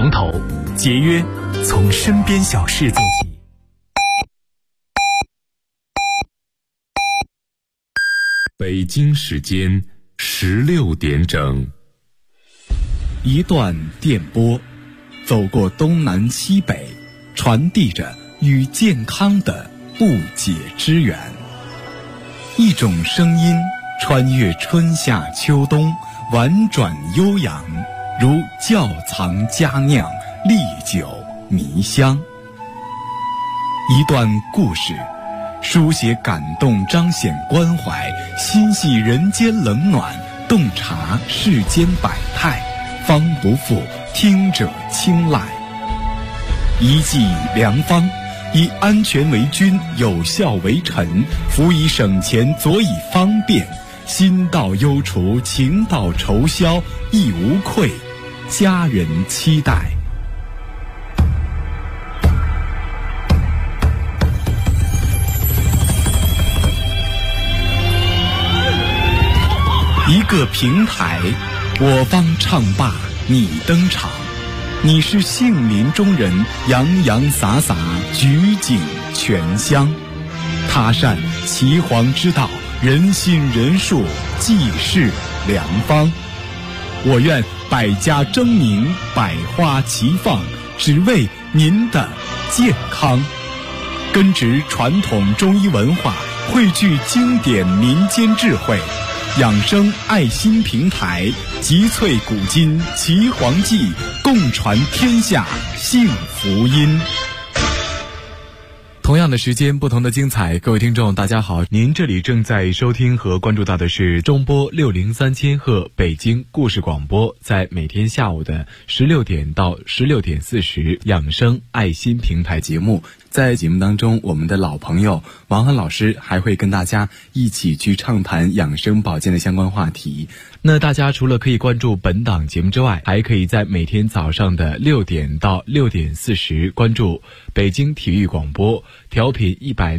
从头，节约从身边小事做起。 北京时间16点整， 一段电波走过东南西北，传递着与健康的不解之缘。一种声音穿越春夏秋冬，婉转悠扬，如窖藏佳酿，历久弥香。一段故事书写感动，彰显关怀，心系人间冷暖，洞察世间百态，方不负听者青睐。一剂良方，以安全为君，有效为臣，辅以省钱，佐以方便，心到忧除，情到愁消，亦无愧，家人期待。一个平台，我方唱罢你登场，你是杏林中人，洋洋洒洒，举景全香。他善岐黄之道，人心人术，济世良方。我愿百家争鸣，百花齐放，只为您的健康。根植传统中医文化，汇聚经典民间智慧，养生爱心平台，集萃古今岐黄记，共传天下幸福音。 同样的时间，不同的精彩。各位听众大家好，您这里正在收听和关注到的是中波603千赫北京故事广播，在每天下午的16点到16点40养生爱心平台节目。在节目当中，我们的老朋友王涵老师还会跟大家一起去畅谈养生保健的相关话题。那大家除了可以关注本档节目之外，还可以在每天早上的6点到6点40关注北京体育广播调频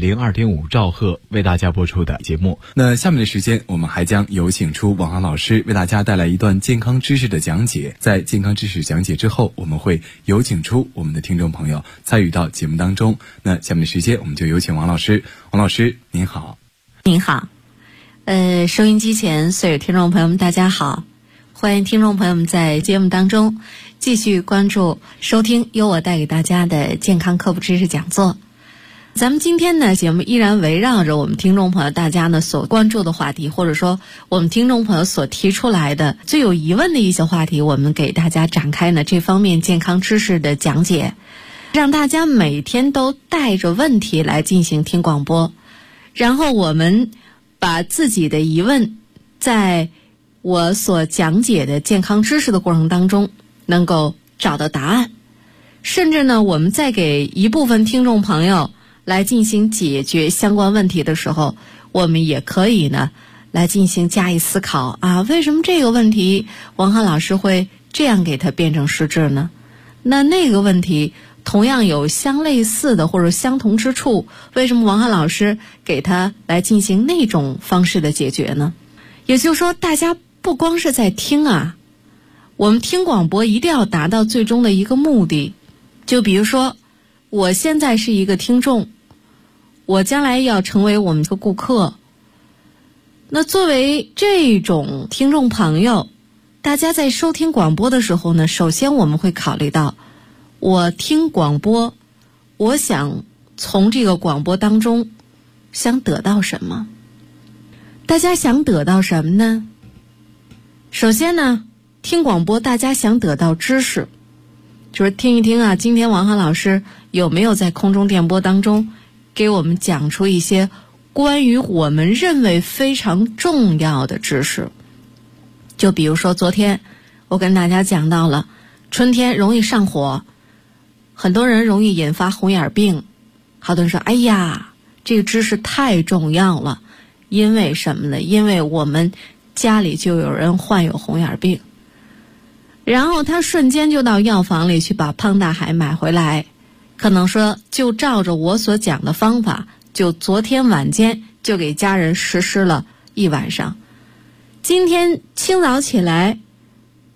102.5兆赫为大家播出的节目。那下面的时间，我们还将有请出王涵老师为大家带来一段健康知识的讲解。在健康知识讲解之后，我们会有请出我们的听众朋友参与到节目当中。那下面的时间，我们就有请王老师。王老师您好。 您好。收音机前所有听众朋友们大家好，欢迎听众朋友们在节目当中继续关注收听由我带给大家的健康科普知识讲座。咱们今天呢，节目依然围绕着我们听众朋友大家呢所关注的话题，或者说我们听众朋友所提出来的最有疑问的一些话题，我们给大家展开呢这方面健康知识的讲解，让大家每天都带着问题来进行听广播，然后我们把自己的疑问在我所讲解的健康知识的过程当中能够找到答案，甚至呢我们在给一部分听众朋友来进行解决相关问题的时候，我们也可以呢来进行加以思考啊，为什么这个问题王涵老师会这样给它变成实质呢？那个问题同样有相类似的或者相同之处，为什么王涵老师给他来进行那种方式的解决呢？也就是说，大家不光是在听啊，我们听广播一定要达到最终的一个目的。就比如说，我现在是一个听众，我将来要成为我们的顾客，那作为这种听众朋友，大家在收听广播的时候呢，首先我们会考虑到，我听广播，我想从这个广播当中想得到什么？大家想得到什么呢？首先呢，听广播大家想得到知识，就是听一听啊，今天王涵老师有没有在空中电波当中给我们讲出一些关于我们认为非常重要的知识。就比如说昨天我跟大家讲到了春天容易上火，很多人容易引发红眼病，好多人说哎呀这个知识太重要了，因为什么呢？因为我们家里就有人患有红眼病，然后他瞬间就到药房里去把胖大海买回来，可能说就照着我所讲的方法，就昨天晚间就给家人实施了一晚上。今天清早起来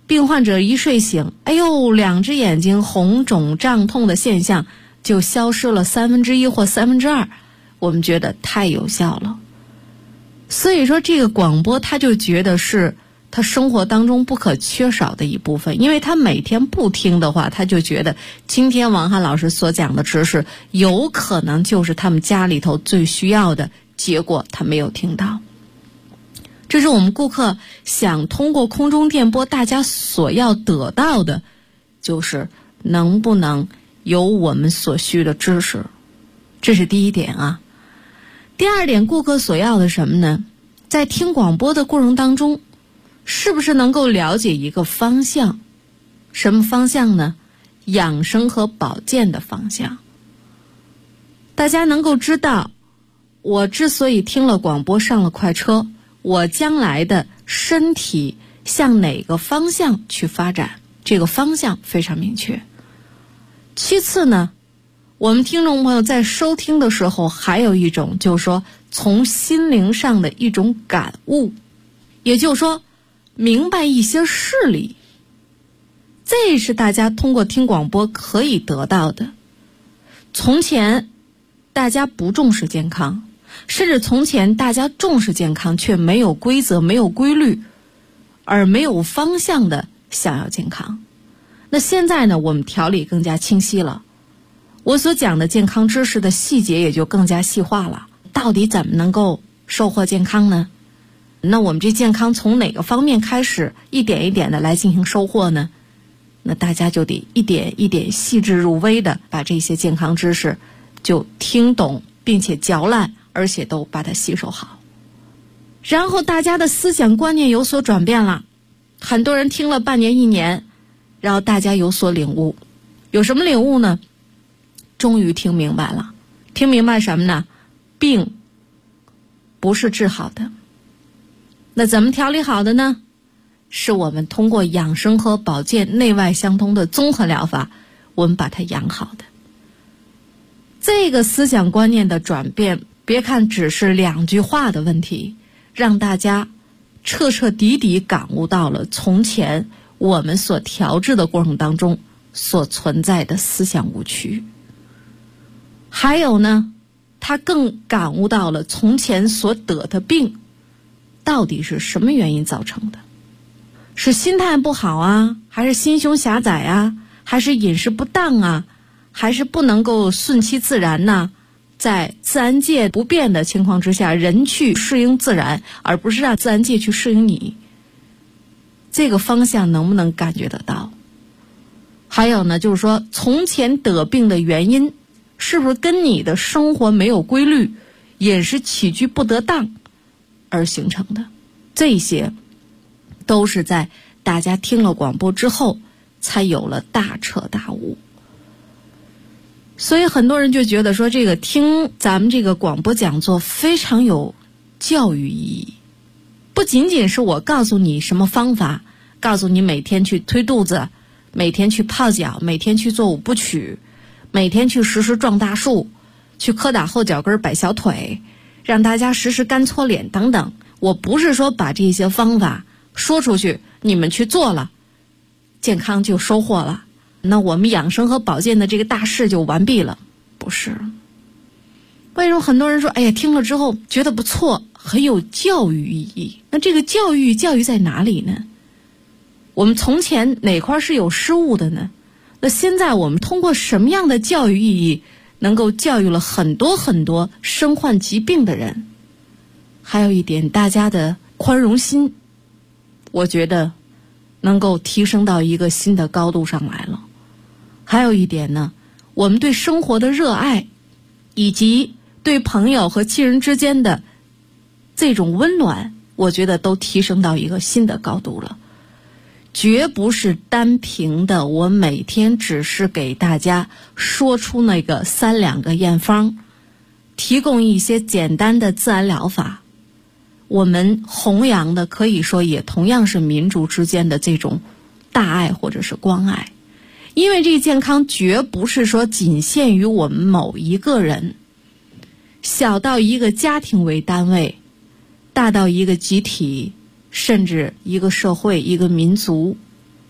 病患者一睡醒，哎呦，2只眼睛红肿胀痛的现象就消失了1/3或2/3，我们觉得太有效了。所以说这个广播他就觉得是他生活当中不可缺少的一部分，因为他每天不听的话，他就觉得今天王涵老师所讲的知识有可能就是他们家里头最需要的，结果他没有听到。这是我们顾客想通过空中电波大家所要得到的，就是能不能有我们所需的知识，这是第一点啊。第二点，顾客所要的什么呢？在听广播的过程当中，是不是能够了解一个方向？什么方向呢？养生和保健的方向。大家能够知道，我之所以听了广播上了快车，我将来的身体向哪个方向去发展，这个方向非常明确。其次呢，我们听众朋友在收听的时候还有一种就是说从心灵上的一种感悟，也就是说明白一些事理，这是大家通过听广播可以得到的。从前大家不重视健康，甚至从前大家重视健康却没有规则没有规律，而没有方向的想要健康。那现在呢，我们条理更加清晰了，我所讲的健康知识的细节也就更加细化了。到底怎么能够收获健康呢？那我们这健康从哪个方面开始一点一点的来进行收获呢？那大家就得一点一点细致入微的把这些健康知识就听懂，并且嚼烂，而且都把它吸收好。然后大家的思想观念有所转变了，很多人听了半年1年，然后大家有所领悟。有什么领悟呢？终于听明白了。听明白什么呢？病不是治好的。那怎么调理好的呢？是我们通过养生和保健内外相通的综合疗法，我们把它养好的。这个思想观念的转变，别看只是2句话的问题，让大家彻彻底底感悟到了从前我们所调制的过程当中所存在的思想误区。还有呢，他更感悟到了从前所得的病到底是什么原因造成的，是心态不好啊，还是心胸狭窄啊，还是饮食不当啊，还是不能够顺其自然呢？在自然界不变的情况之下，人去适应自然，而不是让自然界去适应你。这个方向能不能感觉得到？还有呢，就是说从前得病的原因是不是跟你的生活没有规律，饮食起居不得当而形成的？这些都是在大家听了广播之后才有了大彻大悟。所以很多人就觉得说，这个听咱们这个广播讲座非常有教育意义，不仅仅是我告诉你什么方法，告诉你每天去推肚子，每天去泡脚，每天去做5部曲，每天去实撞大树，去磕打后脚跟摆小腿，让大家实干搓脸等等。我不是说把这些方法说出去，你们去做了，健康就收获了，那我们养生和保健的这个大事就完毕了。不是。为什么很多人说，哎呀，听了之后觉得不错，很有教育意义？那这个教育在哪里呢？我们从前哪块是有失误的呢？那现在我们通过什么样的教育意义能够教育了很多很多身患疾病的人？还有一点，大家的宽容心，我觉得能够提升到一个新的高度上来了。还有一点呢，我们对生活的热爱，以及对朋友和亲人之间的这种温暖，我觉得都提升到一个新的高度了。绝不是单凭的我每天只是给大家说出那个3、2个验方，提供一些简单的自然疗法。我们弘扬的可以说也同样是民族之间的这种大爱或者是关爱。因为这个健康绝不是说仅限于我们某一个人，小到一个家庭为单位，大到一个集体，甚至一个社会一个民族。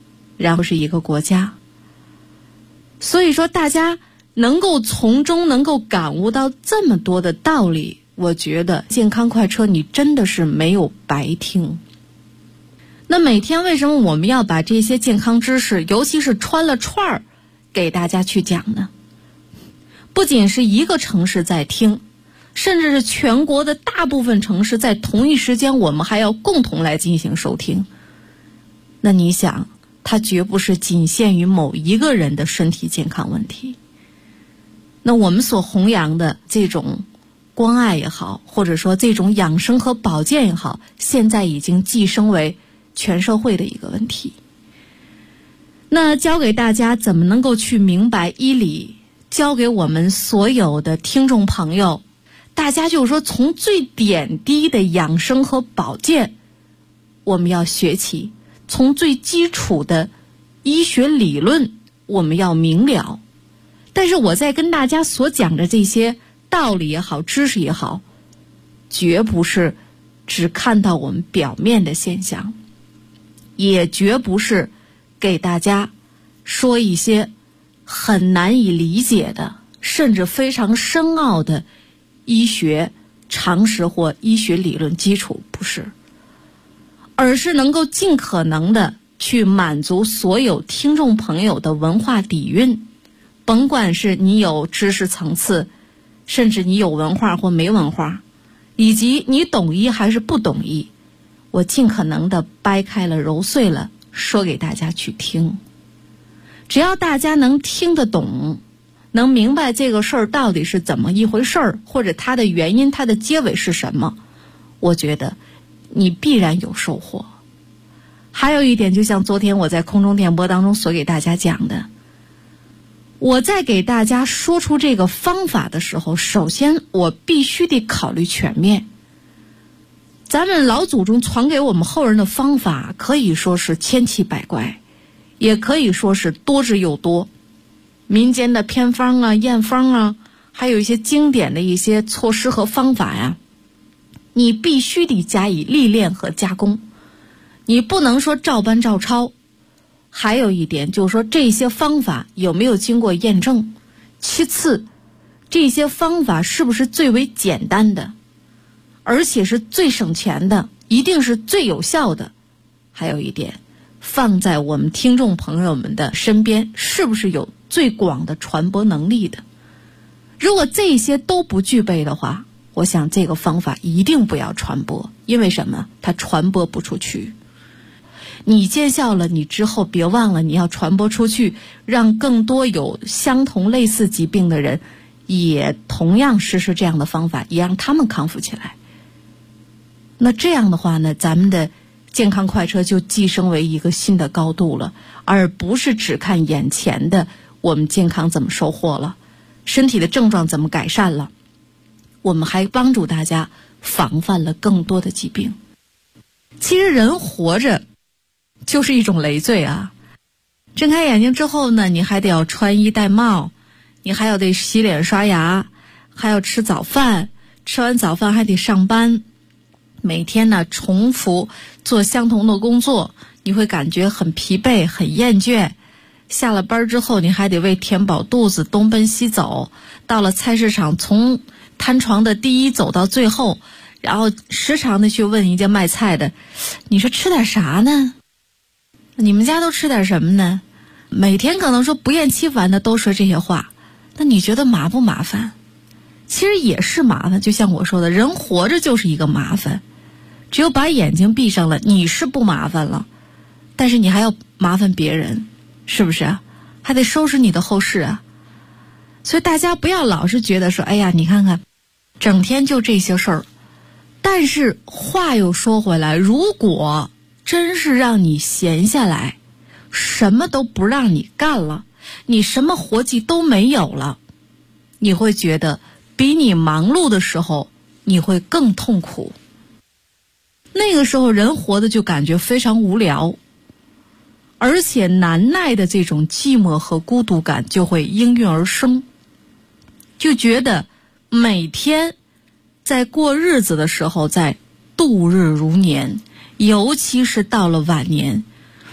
然后是一个国家。所以说大家能够从中能够感悟到这么多的道理，我觉得健康快车你真的是没有白听。那每天为什么我们要把这些健康知识，尤其是穿了串儿给大家去讲呢？不仅是一个城市在听，甚至是全国的大部分城市在同一时间，我们还要共同来进行收听。那你想，它绝不是仅限于某一个人的身体健康问题。那我们所弘扬的这种关爱也好，或者说这种养生和保健也好，现在已经晋升为全社会的一个问题。那教给大家怎么能够去明白医理，教给我们所有的听众朋友，大家就是说从最点滴的养生和保健我们要学起，从最基础的医学理论我们要明了。但是我在跟大家所讲的这些道理也好，知识也好，绝不是只看到我们表面的现象，也绝不是给大家说一些很难以理解的，甚至非常深奥的医学常识或医学理论基础，不是，而是能够尽可能的去满足所有听众朋友的文化底蕴，甭管是你有知识层次，甚至你有文化或没文化，以及你懂医还是不懂医，我尽可能的掰开了揉碎了说给大家去听。只要大家能听得懂，能明白这个事儿到底是怎么一回事儿，或者它的原因，它的结尾是什么，我觉得你必然有收获。还有一点，就像昨天我在空中电波当中所给大家讲的，我在给大家说出这个方法的时候，首先我必须得考虑全面。咱们老祖宗传给我们后人的方法可以说是千奇百怪，也可以说是多之又多。民间的偏方啊、验方啊，还有一些经典的一些措施和方法呀，你必须得加以历练和加工，你不能说照搬照抄。还有一点就是说，这些方法有没有经过验证？其次，这些方法是不是最为简单的，而且是最省钱的，一定是最有效的？还有一点，放在我们听众朋友们的身边，是不是有最广的传播能力的？如果这些都不具备的话，我想这个方法一定不要传播。因为什么？它传播不出去。你见效了，你之后别忘了你要传播出去，让更多有相同类似疾病的人也同样实施这样的方法，也让他们康复起来。那这样的话呢，咱们的健康快车就晋升为一个新的高度了，而不是只看眼前的我们健康怎么收获了，身体的症状怎么改善了，我们还帮助大家防范了更多的疾病。其实人活着就是一种累赘啊！睁开眼睛之后呢，你还得要穿衣戴帽，你还要得洗脸刷牙，还要吃早饭，吃完早饭还得上班，每天呢重复做相同的工作，你会感觉很疲惫很厌倦。下了班之后，你还得为填饱肚子东奔西走，到了菜市场从摊床的第一走到最后，然后时常的去问一家卖菜的，你说吃点啥呢？你们家都吃点什么呢？每天可能说不厌其烦的都说这些话，那你觉得麻不麻烦？其实也是麻烦，就像我说的，人活着就是一个麻烦。只有把眼睛闭上了，你是不麻烦了，但是你还要麻烦别人，是不是啊？还得收拾你的后事啊。所以大家不要老是觉得说，哎呀，你看看整天就这些事儿。但是话又说回来，如果真是让你闲下来，什么都不让你干了，你什么活计都没有了，你会觉得比你忙碌的时候你会更痛苦。那个时候人活的就感觉非常无聊，而且难耐的这种寂寞和孤独感就会应运而生，就觉得每天在过日子的时候在度日如年，尤其是到了晚年，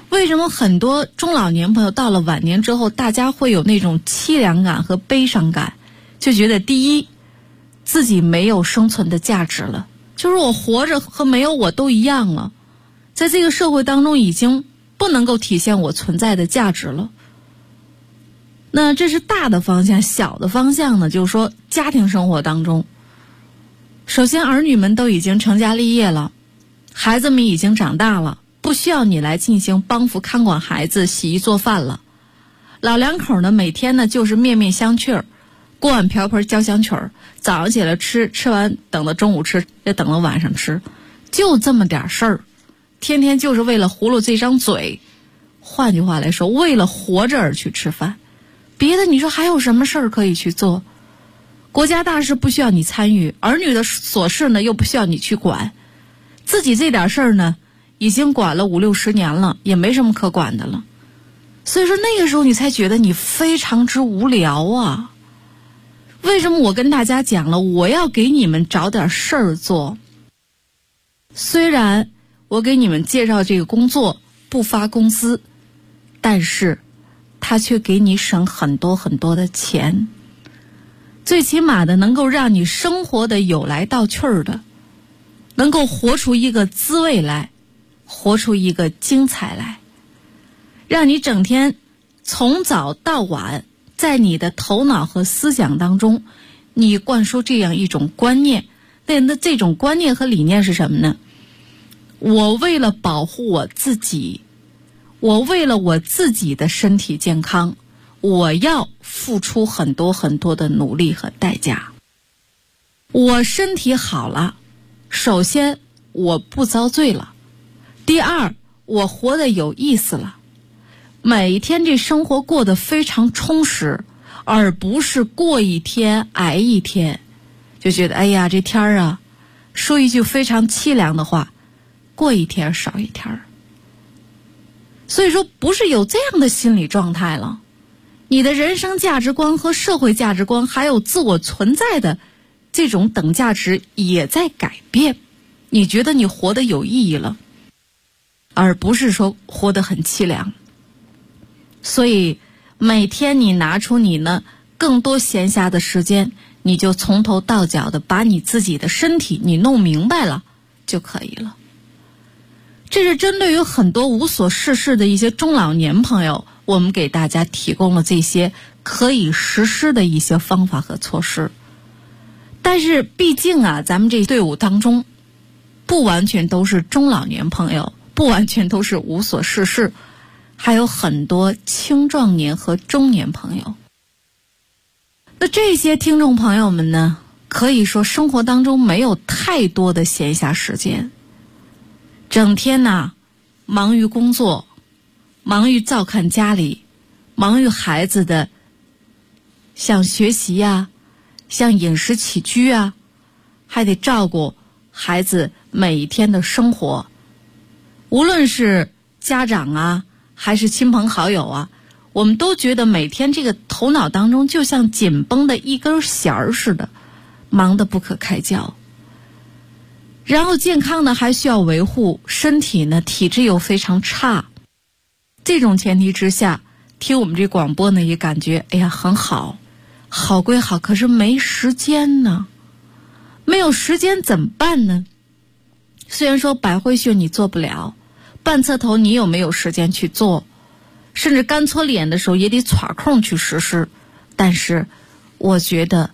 为什么很多中老年朋友到了晚年之后，大家会有那种凄凉感和悲伤感，就觉得第一，自己没有生存的价值了，就是我活着和没有我都一样了，在这个社会当中已经不能够体现我存在的价值了。那这是大的方向，小的方向呢，就是说家庭生活当中，首先儿女们都已经成家立业了，孩子们已经长大了，不需要你来进行帮扶看管孩子、洗衣做饭了。老两口呢，每天呢就是面面相觑，锅碗瓢盆交响曲儿，早上起来吃，吃完等到中午吃，也等到晚上吃，就这么点事儿，天天就是为了葫芦这张嘴。换句话来说，为了活着而去吃饭，别的你说还有什么事儿可以去做？国家大事不需要你参与，儿女的琐事呢又不需要你去管，自己这点事儿呢已经管了5、60年了，也没什么可管的了。所以说那个时候你才觉得你非常之无聊啊。为什么我跟大家讲了，我要给你们找点事儿做？虽然我给你们介绍这个工作不发工资，但是他却给你省很多很多的钱，最起码的能够让你生活的有来道去儿的，能够活出一个滋味来，活出一个精彩来，让你整天从早到晚在你的头脑和思想当中，你灌输这样一种观念。那这种观念和理念是什么呢？我为了保护我自己，我为了我自己的身体健康，我要付出很多很多的努力和代价。我身体好了，首先我不遭罪了，第二，我活得有意思了，每一天这生活过得非常充实，而不是过一天挨一天，就觉得哎呀这天儿啊，说一句非常凄凉的话，过一天少一天。所以说不是有这样的心理状态了，你的人生价值观和社会价值观还有自我存在的这种等价值也在改变，你觉得你活得有意义了，而不是说活得很凄凉。所以每天你拿出你呢更多闲暇的时间，你就从头到脚的把你自己的身体你弄明白了就可以了。这是针对于很多无所事事的一些中老年朋友，我们给大家提供了这些可以实施的一些方法和措施。但是毕竟啊，咱们这队伍当中不完全都是中老年朋友，不完全都是无所事事，还有很多青壮年和中年朋友。那这些听众朋友们呢，可以说生活当中没有太多的闲暇时间，整天呢忙于工作，忙于照看家里，忙于孩子的像学习啊，像饮食起居啊，还得照顾孩子每一天的生活。无论是家长啊还是亲朋好友啊，我们都觉得每天这个头脑当中就像紧绷的一根弦儿似的，忙得不可开交。然后健康呢还需要维护，身体呢体质又非常差，这种前提之下，听我们这广播呢也感觉哎呀很好，好归好，可是没时间呢。没有时间怎么办呢？虽然说百会穴你做不了，半侧头你有没有时间去做，甚至干搓脸的时候也得耍空去实施，但是我觉得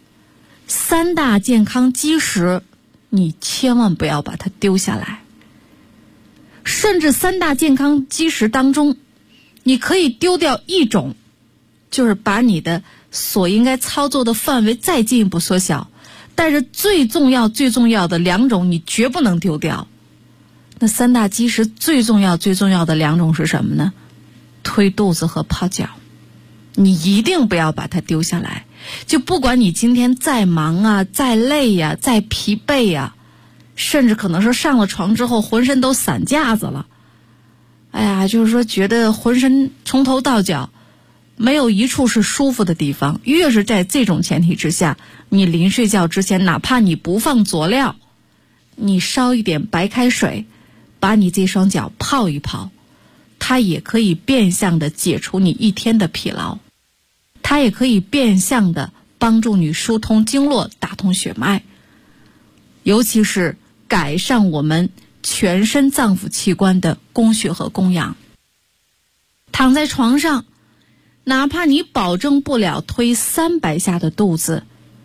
3大健康基石你千万不要把它丢下来。甚至3大健康基石当中，你可以丢掉一种，就是把你的所应该操作的范围再进一步缩小，但是最重要的2种你绝不能丢掉。那3大基石最重要的2种是什么呢？推肚子和泡脚，你一定不要把它丢下来。就不管你今天再忙啊，再累呀，再疲惫呀，甚至可能说上了床之后浑身都散架子了，哎呀，就是说觉得浑身从头到脚没有一处是舒服的地方。越是在这种前提之下，你临睡觉之前，哪怕你不放佐料，你烧一点白开水，把你这双脚泡一泡， 它也可以变相的解除你一天的疲劳，它也可以变相的帮助你疏通经络，打通血脉，尤其是改善我们全身脏腑器官的供血和供氧。躺在床上，哪怕你保证不了推300下的肚子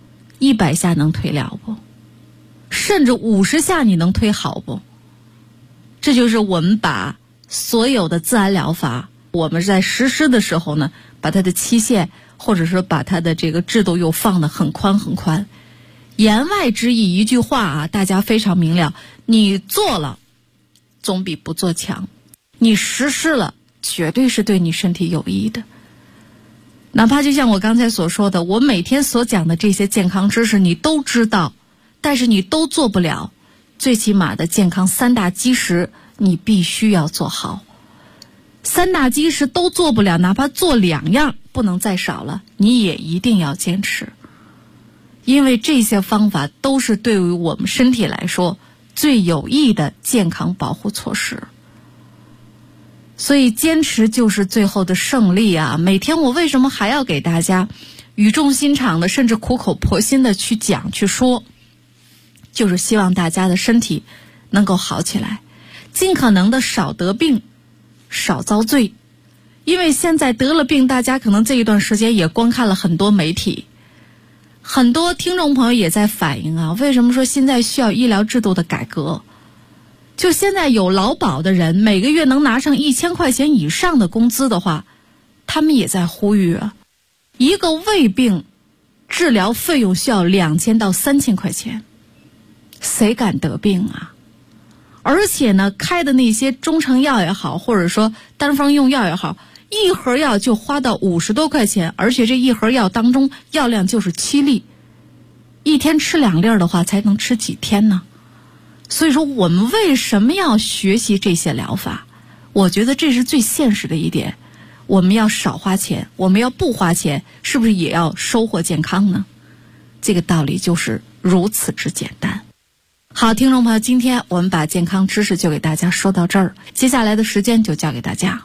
，100下能推了不？甚至50下你能推好不？这就是我们把所有的自然疗法，我们在实施的时候呢，把它的期限或者说把它的这个制度又放得很宽很宽。言外之意一句话啊，大家非常明了，你做了总比不做强，你实施了绝对是对你身体有益的。哪怕就像我刚才所说的，我每天所讲的这些健康知识你都知道，但是你都做不了，最起码的健康3大基石你必须要做好。3大基石都做不了，哪怕做2样不能再少了，你也一定要坚持，因为这些方法都是对于我们身体来说最有益的健康保护措施。所以坚持就是最后的胜利啊！每天我为什么还要给大家语重心长的，甚至苦口婆心的去讲去说，就是希望大家的身体能够好起来，尽可能的少得病，少遭罪。因为现在得了病，大家可能这一段时间也观看了很多媒体，很多听众朋友也在反映啊，为什么说现在需要医疗制度的改革？就现在有劳保的人，每个月能拿上1000块钱以上的工资的话，他们也在呼吁啊，一个胃病治疗费用需要2000到3000块钱，谁敢得病啊？而且呢，开的那些中成药也好，或者说单方用药也好，一盒药就花到50多块钱，而且这一盒药当中药量就是7粒，一天吃2粒的话才能吃几天呢？所以说我们为什么要学习这些疗法？我觉得这是最现实的一点，我们要少花钱，我们要不花钱，是不是也要收获健康呢？这个道理就是如此之简单。好，听众朋友，今天我们把健康知识就给大家说到这儿，接下来的时间就交给大家。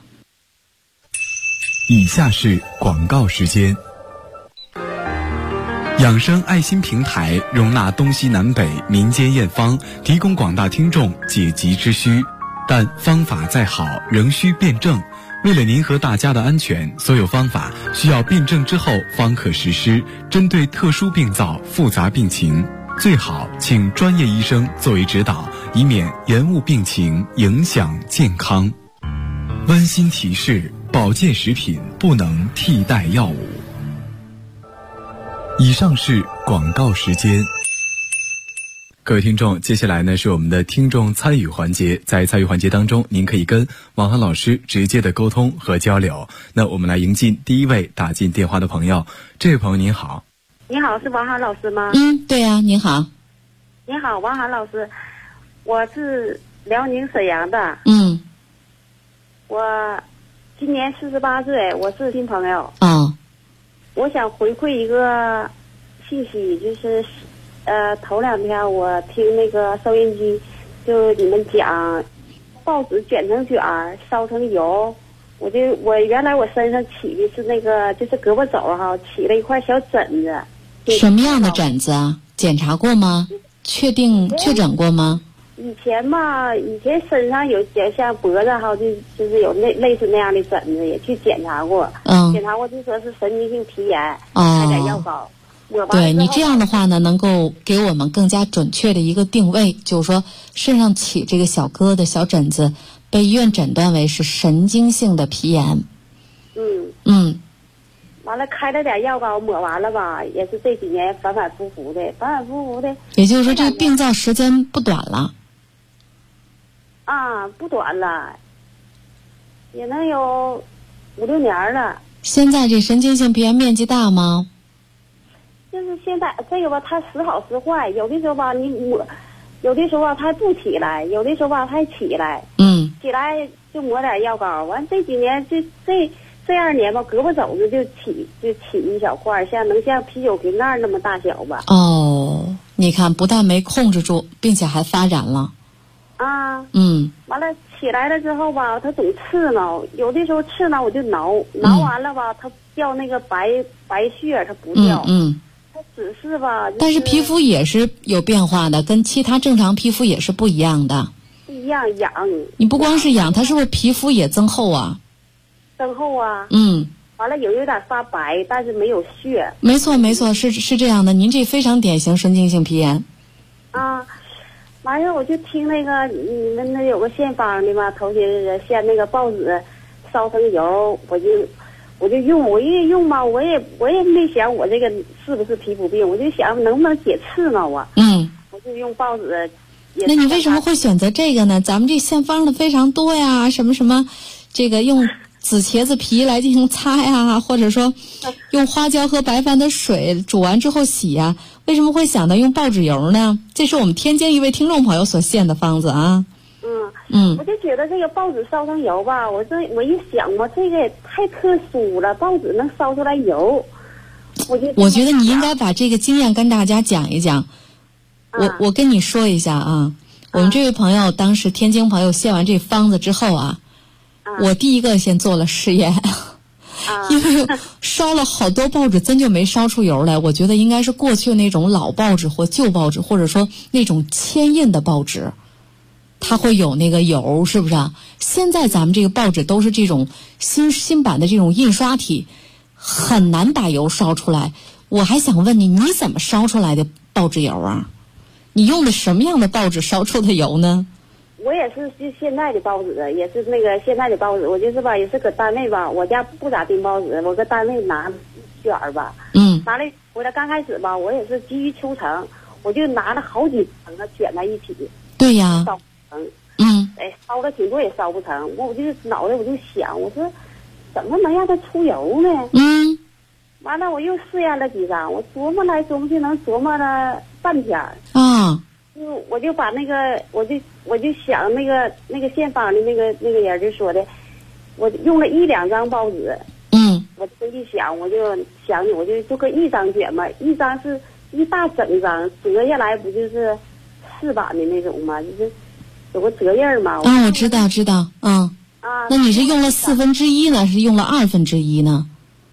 以下是广告时间。养生爱心平台容纳东西南北民间验方，提供广大听众解急之需，但方法再好仍需辩证。为了您和大家的安全，所有方法需要辩证之后方可实施，针对特殊病灶、复杂病情，最好请专业医生作为指导，以免延误病情，影响健康。温馨提示：保健食品不能替代药物。以上是广告时间。各位听众，接下来呢是我们的听众参与环节，在参与环节当中，您可以跟王涵老师直接的沟通和交流。那我们来迎进第一位打进电话的朋友。这位朋友您好。 你好，是王涵老师吗？ 对啊，您好。 你好，王涵老师，我是辽宁沈阳的。我今年48岁，我是新朋友。我想回馈一个信息，就是头2天我听那个收音机，就你们讲报纸卷成卷儿，烧成油。我原来我身上起的是那个就是胳膊肘哈，起了一块小疹子。 什么样的疹子啊？检查过吗？确诊过吗？ 以前身上有点像脖子哈，就是有类似那样的疹子，也去检查过。检查过就说是神经性皮炎，开点药膏。 对，你这样的话呢，能够给我们更加准确的一个定位，就是说身上起这个小疙瘩、小疹子，被医院诊断为是神经性的皮炎。 完了开了点药膏，抹完了吧，也是这几年反反复复的。 也就是说，这个病灶时间不短了。 不短了，也能有5、6年了。 现在这神经性皮炎面积大吗？ 就是现在这个吧，它时好时坏，有的时候吧你抹，有的时候吧它还不起来，有的时候吧它还起来。起来就抹点药膏。完这几年就这2年吧，胳膊肘子就起一小块，能像啤酒瓶盖那么大小吧。 你看，不但没控制住，并且还发展了。 啊。完了起来了之后吧，它总刺挠，有的时候刺挠我就挠完了吧，它掉那个白屑，它不掉。它只是吧， 但是皮肤也是有变化的，跟其他正常皮肤也是不一样的。 不一样，痒。 你不光是痒，它是不是皮肤也增厚啊？ 增厚啊。完了有点发白，但是没有血。 没错，是这样的。您这非常典型神经性皮炎。 啊，完了我就听那个你们那有个县方的嘛，头些日子县那个报纸烧成油，我就用，我一用吧，我也没想我这个是不是皮肤病，我就想能不能解刺挠啊。我就用报纸。 那你为什么会选择这个呢？咱们这县方的非常多呀，什么这个用紫茄子皮来进行擦呀，或者说用花椒和白矾的水煮完之后洗呀，为什么会想到用报纸油呢？这是我们天津一位听众朋友所献的方子啊。 我就觉得这个报纸烧成油吧，我一想嘛，这个也太特殊了，报纸能烧出来油。 我觉得你应该把这个经验跟大家讲一讲。我跟你说一下啊，我们这位朋友当时天津朋友献完这方子之后啊，我第一个先做了试验，因为烧了好多报纸真就没烧出油来。我觉得应该是过去那种老报纸或旧报纸，或者说那种铅印的报纸，它会有那个油，是不是啊？现在咱们这个报纸都是这种新版的这种印刷体，很难把油烧出来。我还想问你怎么烧出来的报纸油啊？你用的什么样的报纸烧出的油呢？ 我也是现在的报纸，也是那个现在的报纸。我就是吧，也是搁单位吧，我家不咋订报纸，我搁单位拿卷儿吧。拿来回来刚开始吧，我也是急于求成，我就拿了好几层卷在一起。 对呀。 烧不成。烧了挺多也烧不成。我就脑袋我就想，我说怎么能让它出油呢？完了我又试验了几张，我琢磨来琢磨去，能琢磨了半天。我就把那个，我就想那个县方的那个人就说的，我用了1-2张报纸。我这一想，我就想我就搁一张卷嘛，一张是一大整张，折下来不就是4版的那种嘛，就是有个折印嘛。 我知道。那你是用了1/4呢，是用了1/2呢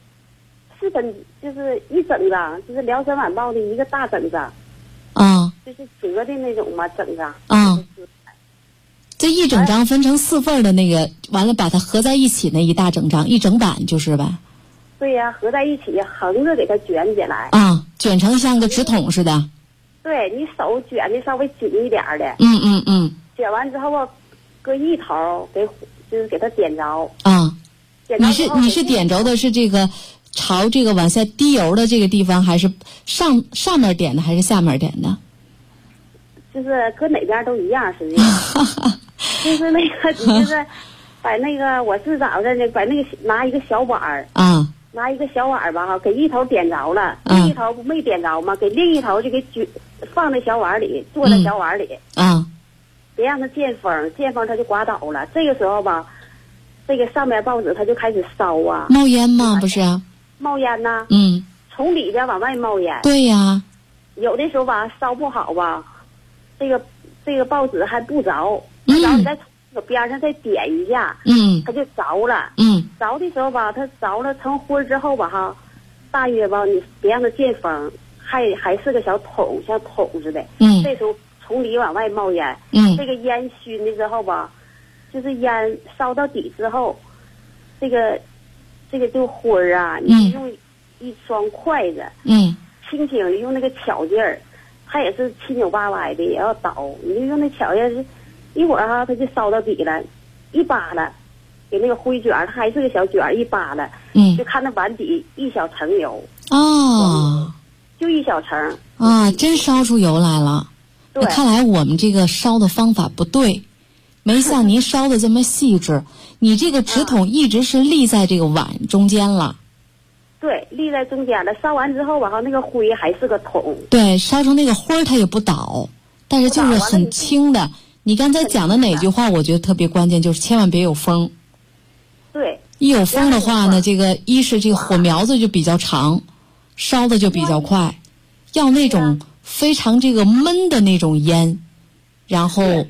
？4分就是一整张，就是辽沈晚报的一个大整张。就是折的那种嘛，整张。 这一整张分成4份的那个，完了把它合在一起那一大整张，一整版就是吧？ 对呀，合在一起，横着给它卷起来。 卷成像个纸筒似的。 对，你手卷的稍微紧一点的。卷完之后吧，搁一头就是给它点着。你是点着的是这个朝这个往下滴油的这个地方，还是上面点的，还是下面点的？就是搁哪边都一样，实际上就是那个，就是把那个我是咋的呢？把那个拿一个小碗儿拿一个小碗儿吧哈，给一头点着了，另一头不没点着吗？给另一头就给放在小碗里，坐在小碗里别让它见风，见风它就刮倒了。这个时候吧，这个上面报纸它就开始烧啊，冒烟吗？不是冒烟呐，从里边往外冒烟。对呀，有的时候吧烧不好吧，这个报纸还不着，然后你在边上再点一下，它就着了。着的时候吧，它着了成灰之后吧哈，大约吧你别让它见风，还是个小桶，像桶似的。这时候从里往外冒烟。这个烟熏的之后吧，就是烟烧到底之后，这个就灰儿啊，你用一双筷子，轻轻的用那个巧劲儿，它也是七扭八歪的，也要倒，你就用那巧劲儿，一会儿哈它就烧到底了，一扒拉，给那个灰卷儿，它还是个小卷儿，一扒拉，就看那碗底一小层油。就一小层真烧出油来了。对，看来我们这个烧的方法不对，没像您烧的这么细致。你这个纸筒一直是立在这个碗中间了。对，立在中间了。烧完之后吧，那个灰还是个桶。对，烧成那个灰它也不倒，但是就是很轻的。你刚才讲的哪句话，我觉得特别关键，就是千万别有风。对，一有风的话呢，这个一是这个火苗子就比较长，烧的就比较快。要那种非常这个闷的那种烟，然后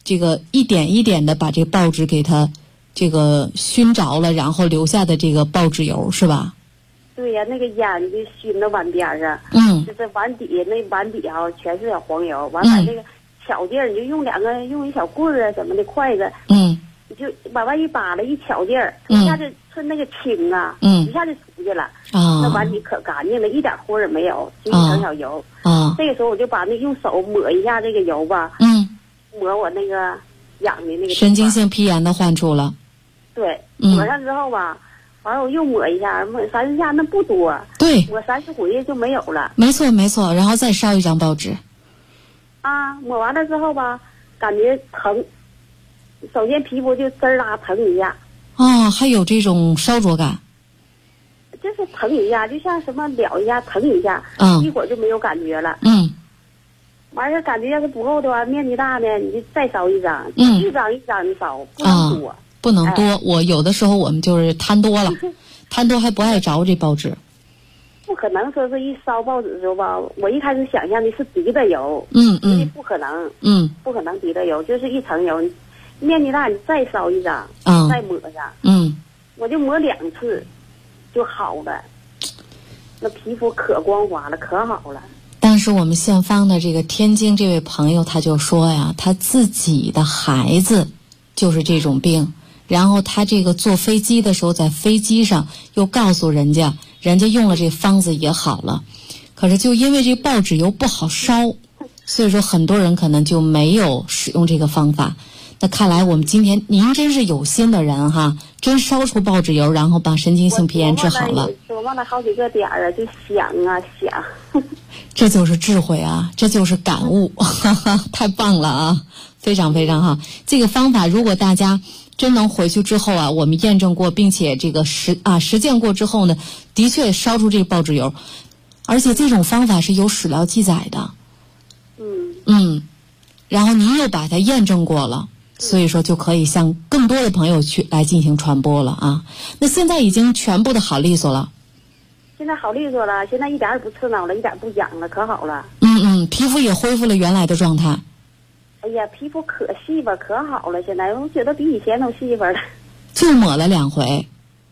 这个一点一点的把这报纸给它这个熏着了，然后留下的这个报纸油是吧？ 对呀，那个烟就熏到碗边上，就是碗底下全是小黄油，完把那个巧劲儿，你就用一小棍儿啊什么的筷子，你就往外一扒拉，一巧劲儿，一下子趁那个轻啊，一下就出去了，那碗底可干净了，一点灰也没有，就一层小油。这个时候我就把那用手抹一下这个油吧，抹我那个痒的那个神经性皮炎的患处了。 对，抹上之后吧。完了，我又抹一下，抹3-4下，那不多。 对， 抹3-4回就没有了。 没错，没错。然后再烧一张报纸。 抹完了之后吧，感觉疼。首先皮肤就滋啦疼一下。 还有这种烧灼感。 就是疼一下，就像什么燎一下，疼一下。一会儿就没有感觉了。完了，感觉要是不够的话，面积大呢，你就再烧一张。一张一张的烧，不能多。 不能多，我有的时候我们就是贪多了，贪多还不爱着这报纸。 不可能说是一烧报纸的时候吧，我一开始想象的是滴的油，不可能，不可能滴的油，就是一层油，面积大你再烧一张，再抹上，我就抹2次就好了，那皮肤可光滑了，可好了。 但是我们县方的这个天津这位朋友他就说呀，他自己的孩子就是这种病。然后他这个坐飞机的时候，在飞机上又告诉人家用了这方子也好了，可是就因为这报纸油不好烧，所以说很多人可能就没有使用这个方法。那看来我们今天您真是有心的人哈，真烧出报纸油，然后把神经性皮炎治好了。 我忘了好几个点儿啊，就想。 这就是智慧啊，这就是感悟，太棒了啊，非常非常好。这个方法如果大家真能回去之后啊，我们验证过，并且这个实践过之后呢，的确烧出这个报纸油，而且这种方法是有史料记载的。然后您又把它验证过了，所以说就可以向更多的朋友去来进行传播了啊。那现在已经全部的好利索了。 现在好利索了，现在一点也不刺挠了，一点不痒了，可好了。 皮肤也恢复了原来的状态。 哎呀，皮肤可细吧，可好了，现在我觉得比以前都细吧了。 就抹了2回。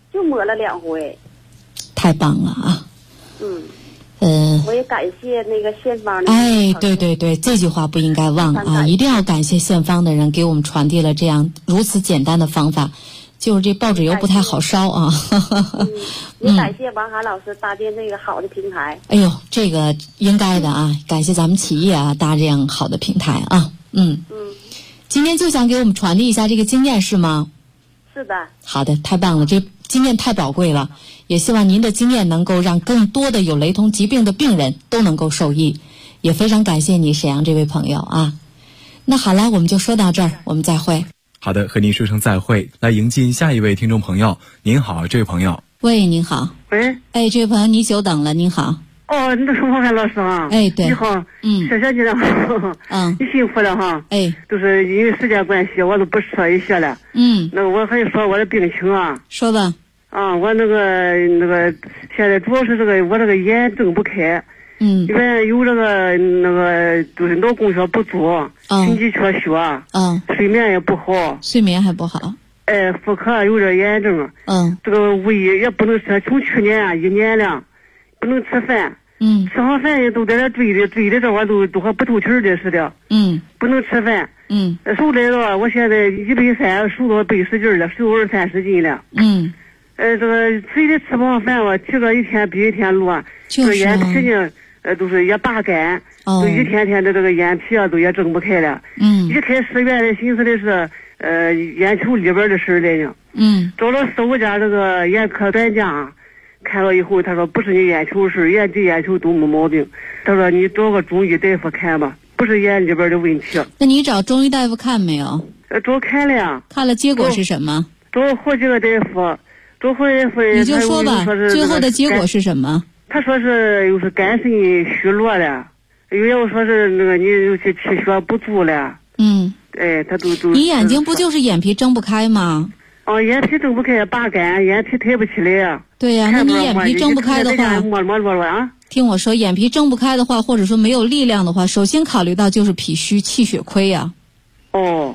太棒了啊！ 我也感谢那个县方的。 对，这句话不应该忘啊！一定要感谢县方的人给我们传递了这样如此简单的方法，就是这报纸油不太好烧啊。 也感谢王涵老师搭建这个好的平台。 哎呦，这个应该的啊！感谢咱们企业啊搭这样好的平台啊。今天就想给我们传递一下这个经验是吗？ 是的。 好的，太棒了，这经验太宝贵了，也希望您的经验能够让更多的有雷同疾病的病人都能够受益，也非常感谢你沈阳这位朋友啊。那好了，我们就说到这儿，我们再会。 好的，和您说声再会，来迎进下一位听众朋友。您好，这位朋友。 喂，您好。 喂。 哎，这位朋友你久等了，您好。 哦，那是王涵老师啊。 哎，对。 你好。谢谢你了。你辛苦了哈。 哎。 就是因为时间关系，我都不说一些了。那我还说我的病情啊。 说吧。 我那个现在主要是我这个眼睁不开。因为有就是脑供血不足，心肌缺血，睡眠也不好。 睡眠还不好。 妇科有点炎症。这个无益也不能吃，从去年1年了，不能吃饭。吃好饭也都在那追的这会都和不透气的似的。不能吃饭。手来了，我现在130，手都背使劲了，手20-30斤了。这个谁的吃不好饭吧，体格一天比一天弱，这个眼皮呢，都是也拔干，都一天天的这个眼皮啊都也睁不开了。一开始原来寻思的是眼球里边的事来着。找了4-5家这个眼科专家，看了以后他说不是你眼球事，眼球都没毛病。他说你找个中医大夫看吧，不是眼里边的问题。 那你找中医大夫看没有？ 找看了呀。 看了结果是什么？ 找好几个大夫。 你就说吧，最后的结果是什么？ 他说是又是肝肾虚弱了，又说是你有些气血不足了。他都。 你眼睛不就是眼皮睁不开吗？ 眼皮睁不开，拔干，眼皮抬不起来呀。 对呀，那你眼皮睁不开的话，听我说，眼皮睁不开的话，或者说没有力量的话，首先考虑到就是脾虚气血亏呀。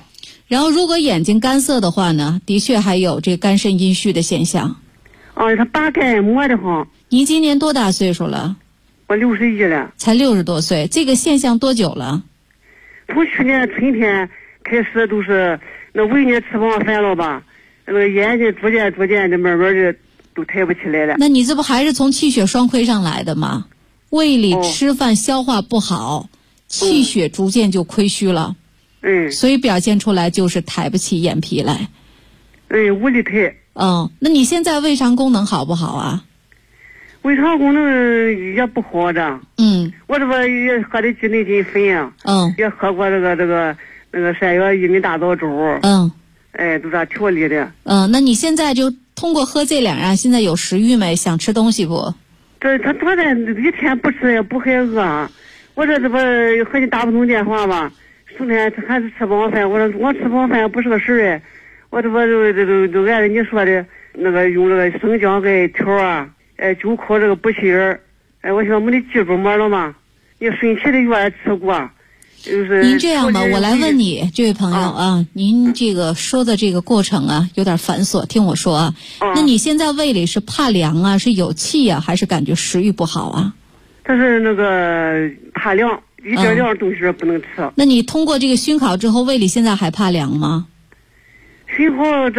然后如果眼睛干涩的话呢，的确还有这肝肾阴虚的现象。 他把肝磨得慌。 你今年多大岁数了？ 我61了。 才60多岁，这个现象多久了？ 从去年春天开始都是那胃呢吃不上饭了吧，那个眼睛逐渐的慢慢的都抬不起来了。 那你这不还是从气血双亏上来的吗？胃里吃饭消化不好，气血逐渐就亏虚了。所以表现出来就是抬不起眼皮来。 无力抬。 那你现在胃肠功能好不好啊？ 胃肠功能也不好的。我这不也喝的鸡内金粉啊。也喝过那个山药薏米大枣粥。都这调理的。 那你现在就通过喝这2样，现在有食欲没？想吃东西不？ 他昨天一天不吃也不还饿。我这不和你打不通电话吧？整天还是吃不上饭。我说我吃不上饭也不是个事儿。我这不都按照你说的那个用这个生姜给调啊。就靠这个补气儿。我想我得记住么了嘛。你顺气的药也吃过。就是您这样吧，我来问你，这位朋友啊，您这个说的这个过程啊，有点繁琐，听我说啊。那你现在胃里是怕凉啊，是有气啊，还是感觉食欲不好啊？ 他是那个怕凉，一点凉东西不能吃。 那你通过这个熏烤之后，胃里现在还怕凉吗？ 熏烤了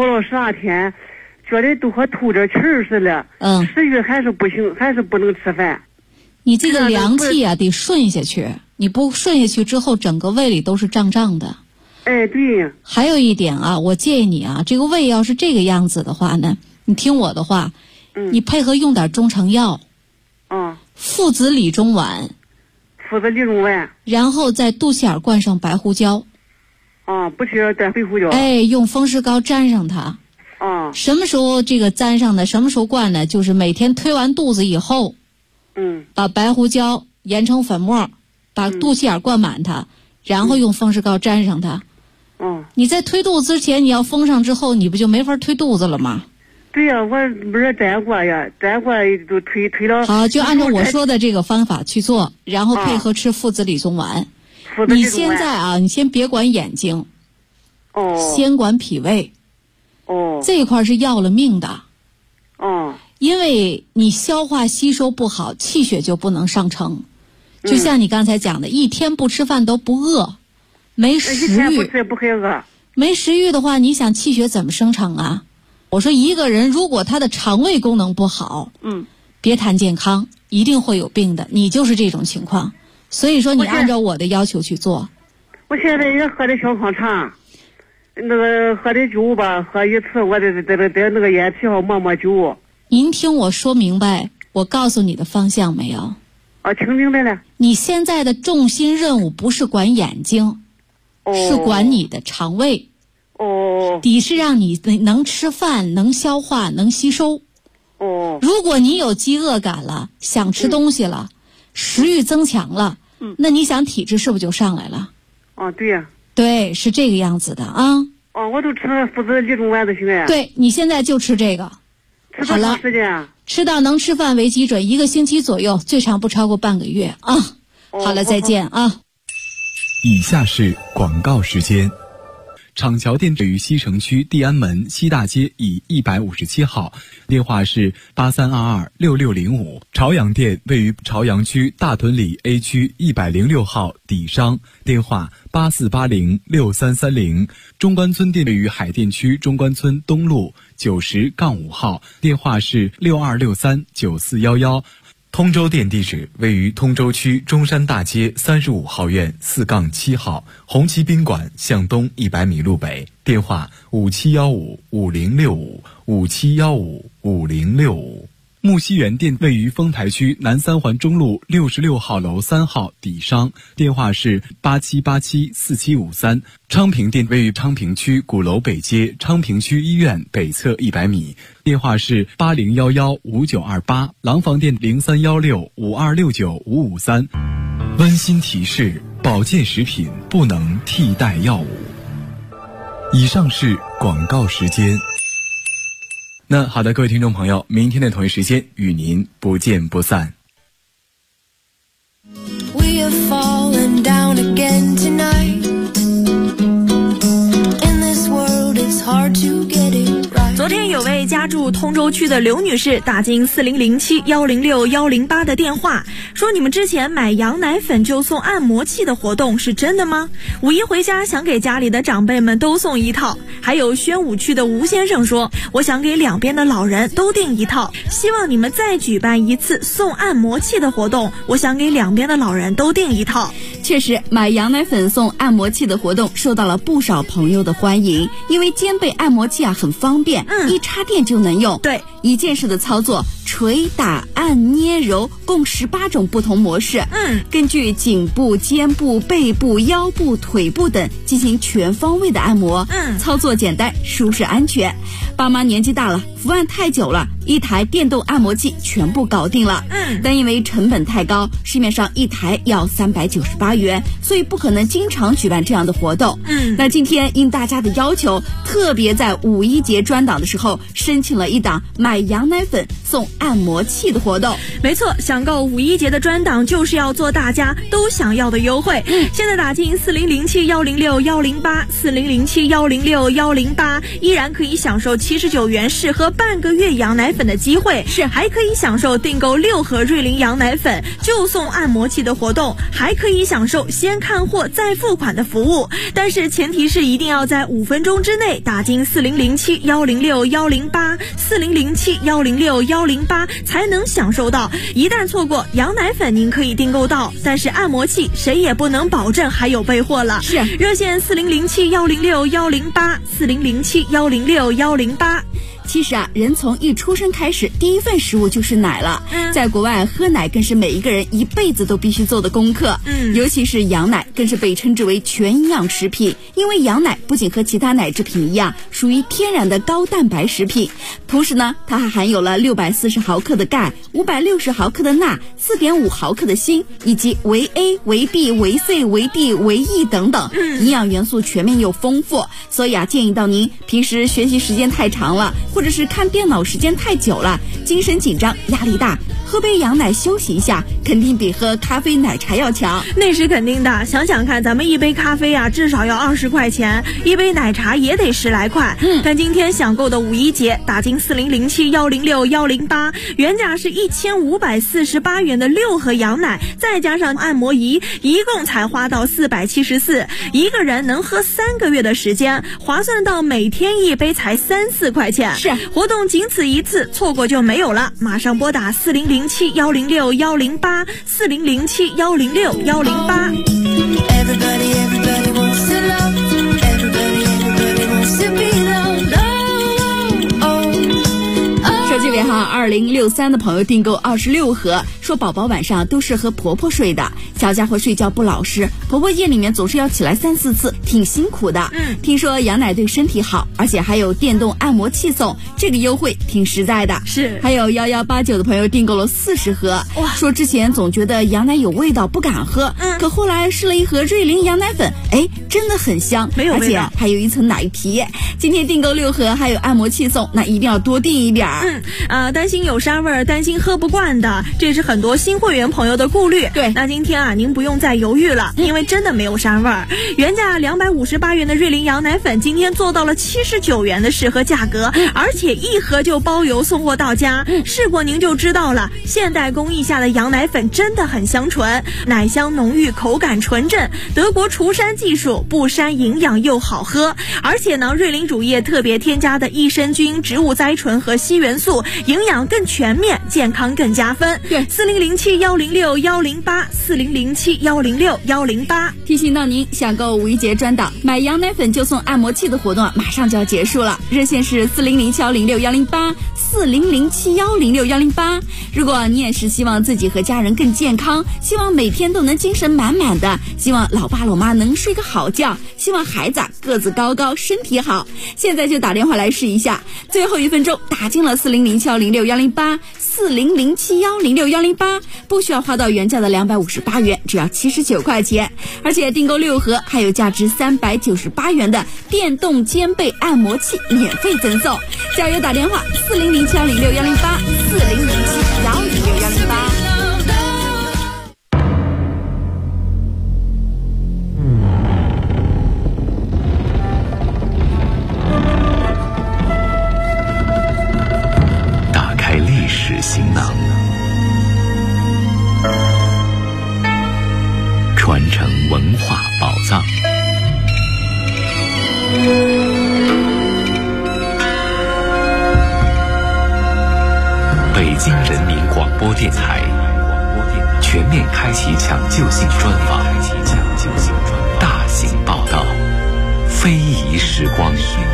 12天，觉得都和透着气儿似的。食欲还是不行，还是不能吃饭。 你这个凉气啊，得顺下去。你不顺下去之后，整个胃里都是胀胀的。 对。 还有一点啊，我建议你啊，这个胃要是这个样子的话呢，你听我的话，你配合用点中成药。附子理中丸。然后在肚脐眼灌上白胡椒。 不是带白胡椒。 用风湿膏沾上它。什么时候这个沾上的？什么时候灌呢？就是每天推完肚子以后。把白胡椒研成粉末。把肚脐眼灌满它，然后用风湿膏沾上它。你在推肚子之前，你要封上之后，你不就没法推肚子了吗？ 对呀，我不是沾过呀，沾过都推了。 好，就按照我说的这个方法去做，然后配合吃附子理中丸。你现在啊，你先别管眼睛，先管脾胃。这一块是要了命的。因为你消化吸收不好，气血就不能上乘。就像你刚才讲的，一天不吃饭都不饿，没食欲。一天不吃不还饿。 没食欲的话，你想气血怎么生成啊？我说一个人如果他的肠胃功能不好，别谈健康，一定会有病的。你就是这种情况，所以说你按照我的要求去做。 我现在也喝的小康茶，那个喝的酒吧，喝一次我得那个眼皮上抹酒。 您听我说明白，我告诉你的方向没有？ 听明白了。 你现在的重心任务不是管眼睛，是管你的肠胃。底是让你能吃饭，能消化，能吸收。如果你有饥饿感了，想吃东西了，食欲增强了，那你想体质是不是就上来了？ 对呀。 对，是这个样子的啊。 我都吃附子理中丸就行了。 对，你现在就吃这个。 吃多长时间啊？ 吃到能吃饭为基准，1个星期左右，最长不超过半个月啊。好了，再见啊。 以下是广告时间。厂桥店位于西城区地安门西大街以157号，电话是83226605。朝阳店位于朝阳区大屯里 A 区106号底商，电话84806330。中关村店位于海淀区中关村东路90-5号，电话是62639411。通州店地址位于通州区中山大街35号院4-7号，红旗宾馆向东100米路北，电话57155065，57155065。木樨园店位于丰台区南三环中路66号楼3号底商，电话是87874753。昌平店位于昌平区鼓楼北街昌平区医院北侧100米，电话是80115928。廊坊店031652695553。温馨提示：保健食品不能替代药物。以上是广告时间。那好的，各位听众朋友，明天的同一时间与您不见不散。 We have fallen down again tonight. 昨天有位家住通州区的刘女士打进4007106108的电话，说你们之前买羊奶粉就送按摩器的活动是真的吗？五一回家想给家里的长辈们都送一套。还有宣武区的吴先生说，我想给两边的老人都订一套，希望你们再举办一次送按摩器的活动，我想给两边的老人都订一套。 确实，买羊奶粉送按摩器的活动受到了不少朋友的欢迎，因为肩背按摩器很方便，一插电就能用。 对， 一键式的操作，捶打按捏揉共18种不同模式，根据颈部、肩部、背部、腰部、腿部等进行全方位的按摩，操作简单、舒适、安全。爸妈年纪大了，伏案太久了，一台电动按摩器全部搞定了。但因为成本太高，市面上一台要398元，所以不可能经常举办这样的活动。那今天应大家的要求，特别在五一节专档的时候申请了一档买羊奶粉送按摩器的活动。 没错，想购五一节的专档就是要做大家都想要的优惠。现在打进4007106108，4007106108，依然可以享受79元试喝半个月羊奶粉的机会，还可以享受订购6盒瑞麟羊奶粉就送按摩器的活动，还可以享受先看货再付款的服务。但是前提是一定要在5分钟之内打进4007106108，4007106108才能享受到。一旦错过，羊奶粉您可以订购到，但是按摩器谁也不能保证还有备货了。热线4007106108，4007106108。 其实人从一出生开始，第一份食物就是奶了。在国外，喝奶更是每一个人一辈子都必须做的功课。尤其是羊奶，更是被称之为全营养食品，因为羊奶不仅和其他奶制品一样，属于天然的高蛋白食品，同时呢，它还含有了640毫克的钙、560毫克的钠、4.5毫克的锌，以及维 A、维 B、维 C、维 D、维 E 等等，营养元素全面又丰富。所以建议到您平时学习时间太长了，或者是看电脑时间太久了，精神紧张、压力大，喝杯羊奶休息一下，肯定比喝咖啡奶茶要强。 那是肯定的，想想看，咱们一杯咖啡至少要20块钱，一杯奶茶也得10来块。但今天想购的五一节打进4007106108，原价是1548元的6盒羊奶，再加上按摩仪，一共才花到474，一个人能喝3个月的时间，划算到每天一杯才3-4块钱。活动仅此一次，错过就没有了。马上拨打4007106108，4007106108。 手机尾号2063的朋友订购26盒，说宝宝晚上都是和婆婆睡的，小家伙睡觉不老实，婆婆夜里面总是要起来3-4次，挺辛苦的。听说羊奶对身体好，而且还有电动按摩器送，这个优惠挺实在的。还有1189的朋友订购了40盒，说之前总觉得羊奶有味道不敢喝，可后来试了一盒瑞麟羊奶粉，真的很香， 没有味道， 而且还有一层奶皮。今天订购6盒还有按摩器送，那一定要多订一点。 担心有膻味儿，担心喝不惯的，这是很多新会员朋友的顾虑。 对， 那今天您不用再犹豫了，因为真的没有膻味儿。原价258元的瑞麟羊奶粉，今天做到了79元的试喝价格，而且一盒就包邮送货到家。试过您就知道了，现代工艺下的羊奶粉真的很香醇，奶香浓郁，口感纯正，德国除膻技术，不膻营养又好喝。而且呢，瑞麟乳业特别添加的益生菌、植物甾醇和硒元素，营养更全面，健康更加分。 对 ，4007106108，4007106108。 提醒到您，想购五一节专档买羊奶粉就送按摩器的活动马上就要结束了，热线是4007106108， 4007106108。如果你也是希望自己和家人更健康，希望每天都能精神满满的，希望老爸老妈能睡个好觉，希望孩子个子高高身体好，现在就打电话来试一下，最后1分钟打进了4007106108， 4007106108，不需要花到原价的258元，只要79块钱，而且订购6盒还有价值398元的电动肩背按摩器免费赠送。加油打电话4007106108， 4007106108。 电台全面开启抢救性专访，大型报道，非遗时光。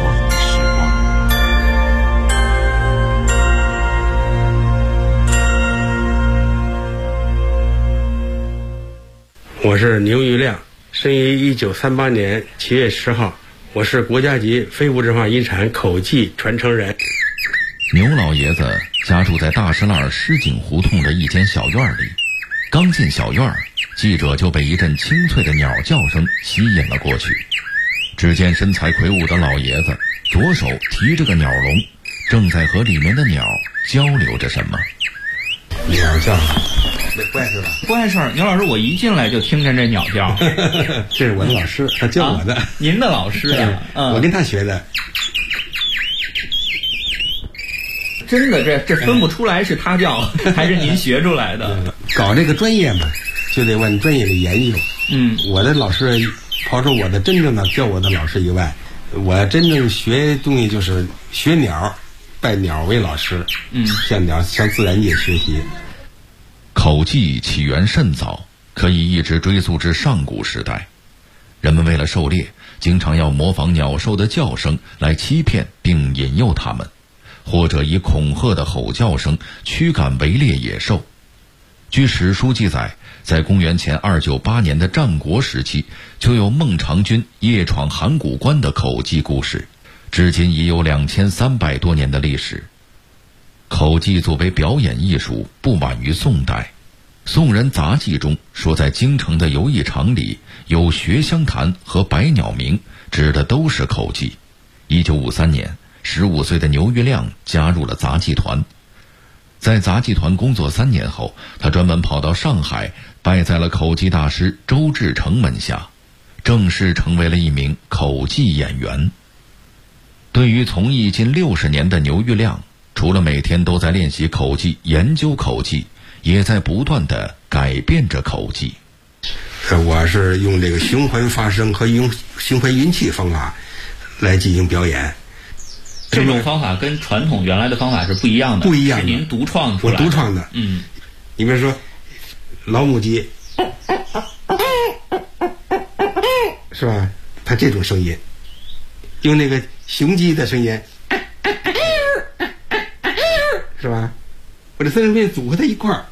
我是牛玉亮，生于1938年7月10号，我是国家级非物质文化遗产口技传承人。 牛老爷子家住在大石栏石井胡同的一间小院里，刚进小院，记者就被一阵清脆的鸟叫声吸引了过去。只见身材魁梧的老爷子左手提着个鸟笼，正在和里面的鸟交流着什么。 鸟叫，这怪事吧？ 怪事儿，牛老师，我一进来就听见这鸟叫。 这是我的老师，他教我的。 您的老师呀？ 我跟他学的。 真的，这分不出来是他教还是您学出来的。 搞这个专业嘛，就得往专业里研究。我的老师，刨出我的真正的教我的老师以外，我真正学东西就是学鸟，拜鸟为老师。向自然界学习。 口技起源甚早，可以一直追溯至上古时代。人们为了狩猎，经常要模仿鸟兽的叫声来欺骗并引诱它们，或者以恐吓的吼叫声驱赶围猎野兽。据史书记载，在公元前298年的战国时期，就有孟尝君夜闯函谷关的口技故事，至今已有2300多年的历史。口技作为表演艺术，不晚于宋代。宋人杂记中说，在京城的游艺场里有学香坛和百鸟鸣，指的都是口技。1953年，15岁的牛玉亮加入了杂技团。在杂技团工作3年后，他专门跑到上海，拜在了口技大师周志成门下，正式成为了一名口技演员。对于从艺近60年的牛玉亮，除了每天都在练习口技、研究口技，也在不断地改变着口技。 我是用这个循环发声和用循环运气方法来进行表演。 这种方法跟传统原来的方法是不一样的， 不一样的， 是您独创出来的。 我独创的。你比如说老母鸡，是吧？它这种声音，用那个雄鸡的声音，是吧？我这三声变组合在一块儿，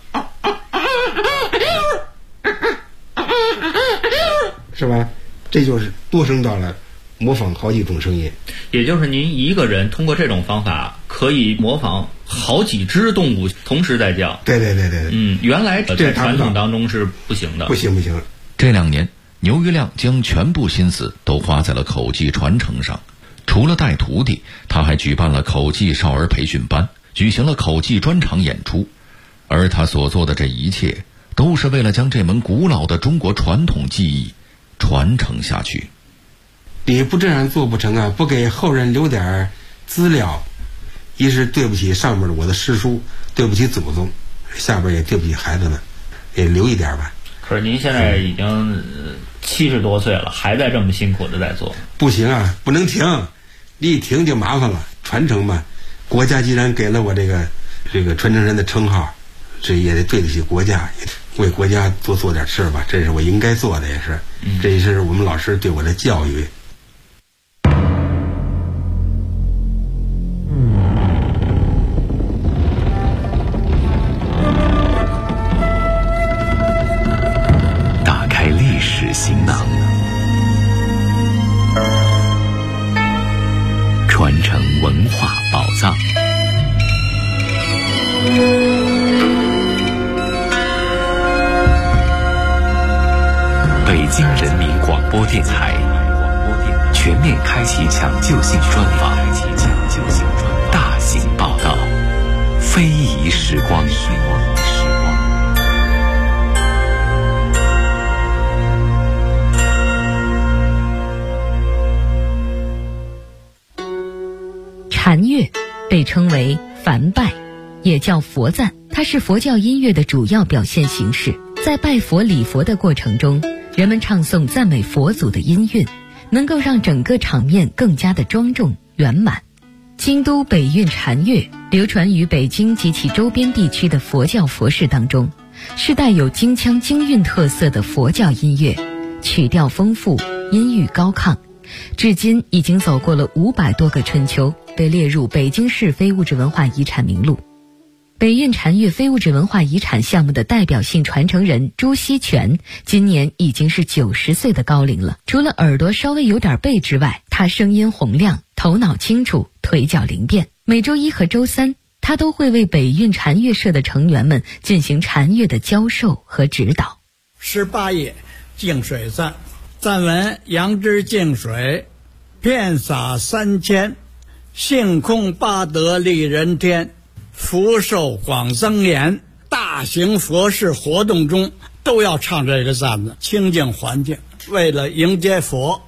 是吧？这就是多声道了，模仿好几种声音。 也就是您一个人通过这种方法可以模仿好几只动物同时在叫。 对。 原来在传统当中是不行的。 不行。 这2年，牛玉亮将全部心思都花在了口技传承上。除了带徒弟，他还举办了口技少儿培训班，举行了口技专场演出。而他所做的这一切，都是为了将这门古老的中国传统技艺传承下去。 你不这样做不成啊！不给后人留点资料，一是对不起上面的我的师叔，对不起祖宗，下边也对不起孩子们，也留一点吧。 可是您现在已经70多岁了，还在这么辛苦的在做。 不行啊，不能停，你一停就麻烦了。传承嘛，国家既然给了我这个传承人的称号，这也得对得起国家，为国家多做点事吧，这是我应该做的，也是，这也是我们老师对我的教育。 打开历史行囊，传承文化宝藏。北京人民广播电台全面开启抢救性专访，大型报道，非遗时光。 禅乐被称为梵拜，也叫佛赞，它是佛教音乐的主要表现形式。在拜佛礼佛的过程中，人们唱诵赞美佛祖的音韵，能够让整个场面更加的庄重圆满。 京都北运禅乐流传于北京及其周边地区的佛教佛事当中，是带有京腔京韵特色的佛教音乐，曲调丰富，音域高亢，至今已经走过了500多个春秋，被列入北京市非物质文化遗产名录。北运禅乐非物质文化遗产项目的代表性传承人朱锡全今年已经是90岁的高龄了。除了耳朵稍微有点背之外，他声音洪亮，头脑清楚，腿脚灵便。每周一和周三，他都会为北运禅乐社的成员们进行禅乐的教授和指导。 18页净水赞，赞文：杨枝净水，遍洒3000，性空八德利人天，福寿广增延。大型佛事活动中都要唱这个赞子，清净环境，为了迎接佛。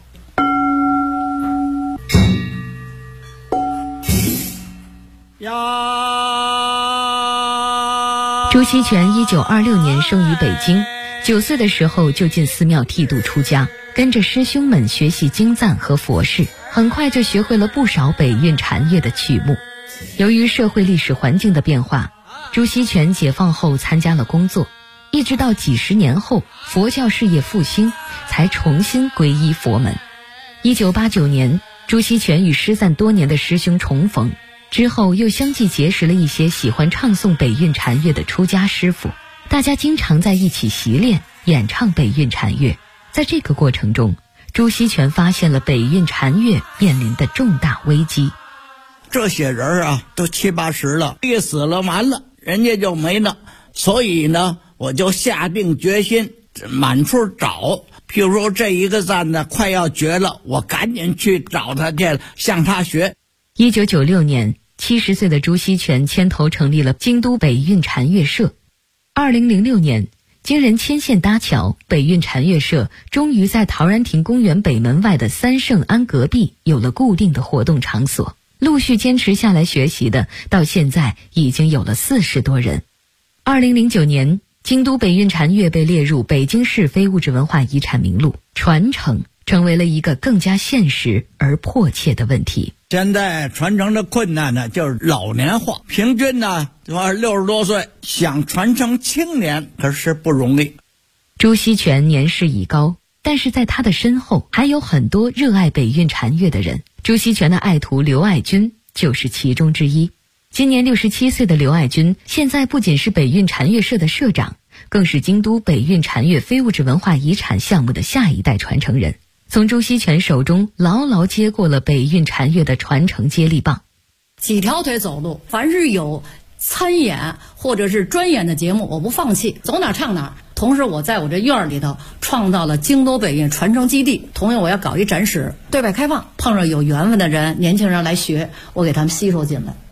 朱锡全1926年生于北京，9岁的时候就进寺庙剃度出家，跟着师兄们学习经赞和佛事，很快就学会了不少北运禅乐的曲目。由于社会历史环境的变化，朱锡全解放后参加了工作，一直到几十年后佛教事业复兴，才重新皈依佛门。1989年，朱锡全与失散多年的师兄重逢，之后又相继结识了一些喜欢唱诵北运禅乐的出家师傅，大家经常在一起习练演唱北运禅乐。在这个过程中，朱锡全发现了北运禅乐面临的重大危机。 这些人啊，都70、80了，一死了完了，人家就没了。所以呢，我就下定决心满处找。譬如说这一个赞呢快要绝了，我赶紧去找他去，向他学。 1996年，70岁的朱锡全牵头成立了京都北运禅乐社。2006年，经人牵线搭桥，北运禅乐社终于在陶然亭公园北门外的三圣庵隔壁有了固定的活动场所。陆续坚持下来学习的，到现在已经有了40多人。2009年，京都北运禅乐被列入北京市非物质文化遗产名录，传承成为了一个更加现实而迫切的问题。 现在传承的困难呢，就是老年化，平均呢60多岁，想传承青年可是不容易。 朱锡全年事已高，但是在他的身后还有很多热爱北运禅乐的人。朱锡全的爱徒刘爱军就是其中之一。今年67岁的刘爱军，现在不仅是北运禅乐社的社长，更是京都北运禅乐非物质文化遗产项目的下一代传承人，从朱锡全手中牢牢接过了北运禅乐的传承接力棒。 几条腿走路，凡是有参演或者是专演的节目，我不放弃，走哪唱哪。同时我在我这院里头创造了京都北运传承基地，同样我要搞一展示，对外开放，碰上有缘分的人，年轻人来学，我给他们吸收进来。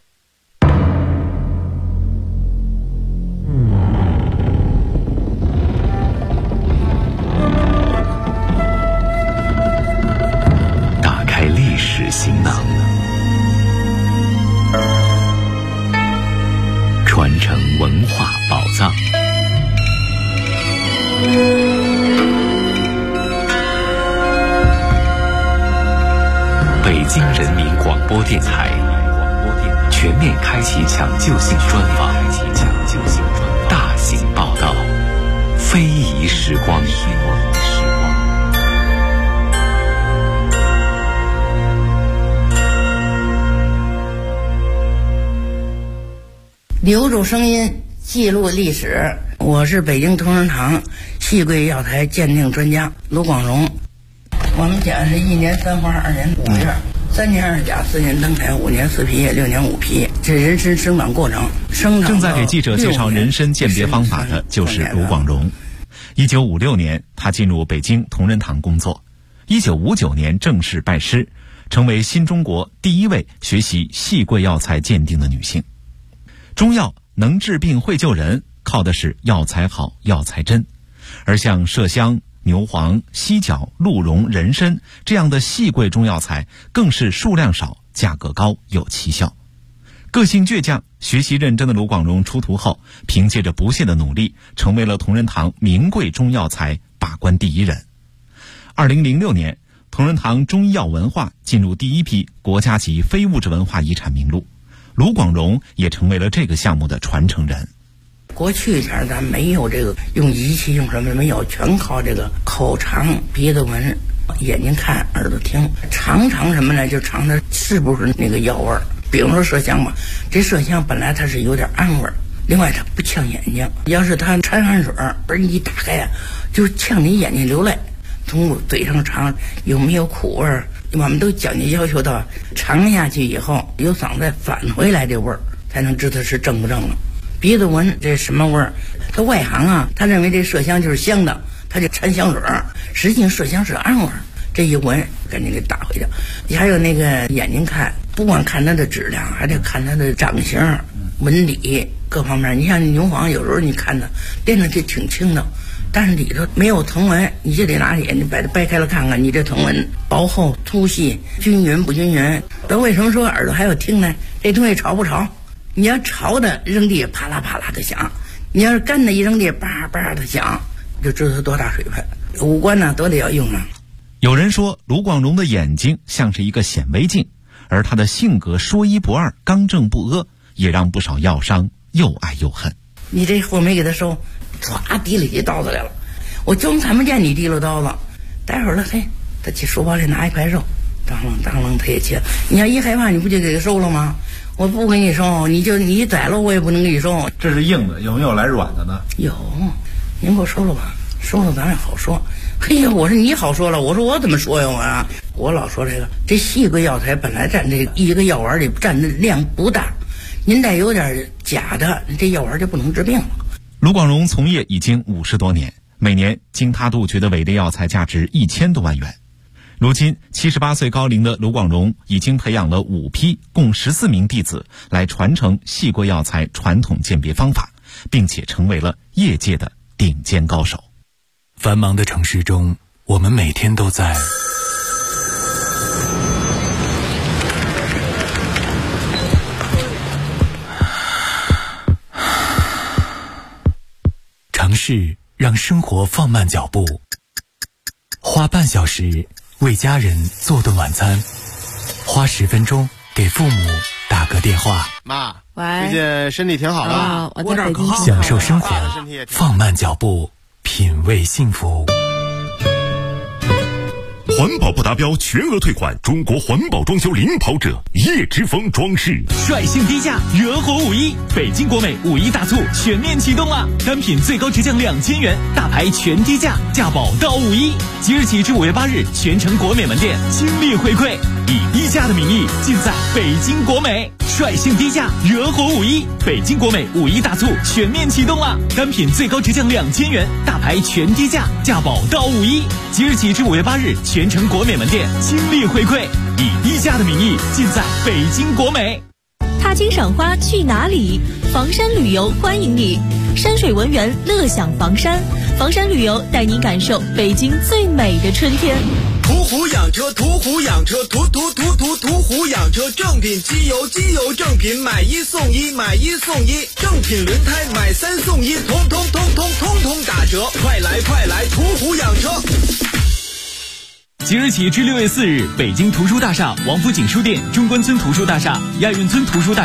打开历史行囊，传承文化宝藏。北京人民广播电台全面开启抢救性专访，大型报道，非遗时光。 留住声音，记录历史。我是北京同仁堂戏柜药材鉴定专家卢广荣。我们讲是1年3花2年5月，3年2甲4年登台5年4皮6年5皮，这人参生长过程。 正在给记者介绍人参鉴别方法的就是卢广荣。1956年，他进入北京同仁堂工作。1959年正式拜师，成为新中国第一位学习戏柜药材鉴定的女性。中药能治病会救人，靠的是药材好、药材真。而像麝香、牛黄、犀角、鹿茸、人参这样的细贵中药材，更是数量少、价格高、有奇效。个性倔强、学习认真的卢广荣出徒后，凭借着不懈的努力，成为了同仁堂名贵中药材把关第一人。2006年， 同仁堂中医药文化进入第一批国家级非物质文化遗产名录，卢广荣也成为了这个项目的传承人。 过去前咱没有这个用仪器用什么没有，全靠这个口尝、鼻子闻、眼睛看、耳朵听，尝什么呢？就尝它是不是那个药味儿。比如说麝香吧，这麝香本来它是有点暗味儿，另外它不呛眼睛，要是它掺汗水儿一打开呀，就呛你眼睛流泪。从嘴上尝有没有苦味儿，我们都讲究要求到尝下去以后有嗓子返回来这味儿，才能知道是正不正了。鼻子闻这什么味儿？他外行啊，他认为这麝香就是香的，他就掺香水儿，实际上麝香是暗味儿。这一闻赶紧给打回去。你还有那个眼睛看，不光看它的质量，还得看它的长形、纹理各方面。你像牛黄，有时候你看它练的这挺轻的，但是里头没有藤纹，你就得拿眼睛把它掰开了看看，你这藤纹薄厚、粗细、均匀不均匀。那为什么说耳朵还要听呢？这东西潮不潮？你要潮的扔地啪啦啪啦的响，你要是干的一扔地叭叭的响，就知道它多大水分。五官呢都得要用啊。 有人说卢广荣的眼睛像是一个显微镜，而他的性格说一不二、刚正不阿，也让不少药商又爱又恨。 你这货没给他收，唰提里起刀子来了，我就看不见你提溜刀子，待会儿了，嘿，他去书包里拿一块肉，当啷他也切。你要一害怕，你不就给他收了吗？我不给你收，你宰了我也不能给你收。 这是硬的，有没有来软的呢？ 有，您给我收了吧，收了咱也好说。嘿呀，我说你好说了，我说我怎么说呀我老说这细桂药材本来占这一个药丸里占的量不大，您再有点假的，这药丸就不能治病了。 卢广荣从业已经50多年，每年经他杜绝的伪劣药材价值1000多万元。如今78岁高龄的卢广荣已经培养了5批共14名弟子来传承细桂药材传统鉴别方法，并且成为了业界的顶尖高手。 繁忙的城市中，我们每天都在尝试让生活放慢脚步，花半小时为家人做顿晚餐，花10分钟给父母打个电话。 妈， 喂， 最近身体挺好的， 我在北京。 享受生活，放慢脚步，品味幸福。 环保不达标全额退款，中国环保装修领跑者叶之峰装饰率性低价，惹火5·1，北京国美5·1大促全面启动了，单品最高直降2000元，大牌全低价，价保到5·1。即日起至5月8日，全城国美门店倾力回馈，以低价的名义尽在北京国美，率性低价，惹火5·1，北京国美5·1大促全面启动了，单品最高直降2000元，大牌全低价，价保到5·1。即日起至5月8日，全城国美门店倾力回馈，以低价的名义尽在北京国美。 踏青赏花去哪里？房山旅游欢迎你，山水文园乐享房山，房山旅游带您感受北京最美的春天。 途虎养车，途虎养车，途虎养车，正品机油，机油正品，买1送1，买1送1，正品轮胎买3送1，通通打折，快来，途虎养车。 即日起至6月4日，北京图书大厦、王府井书店、中关村图书大厦、亚运村图书大厦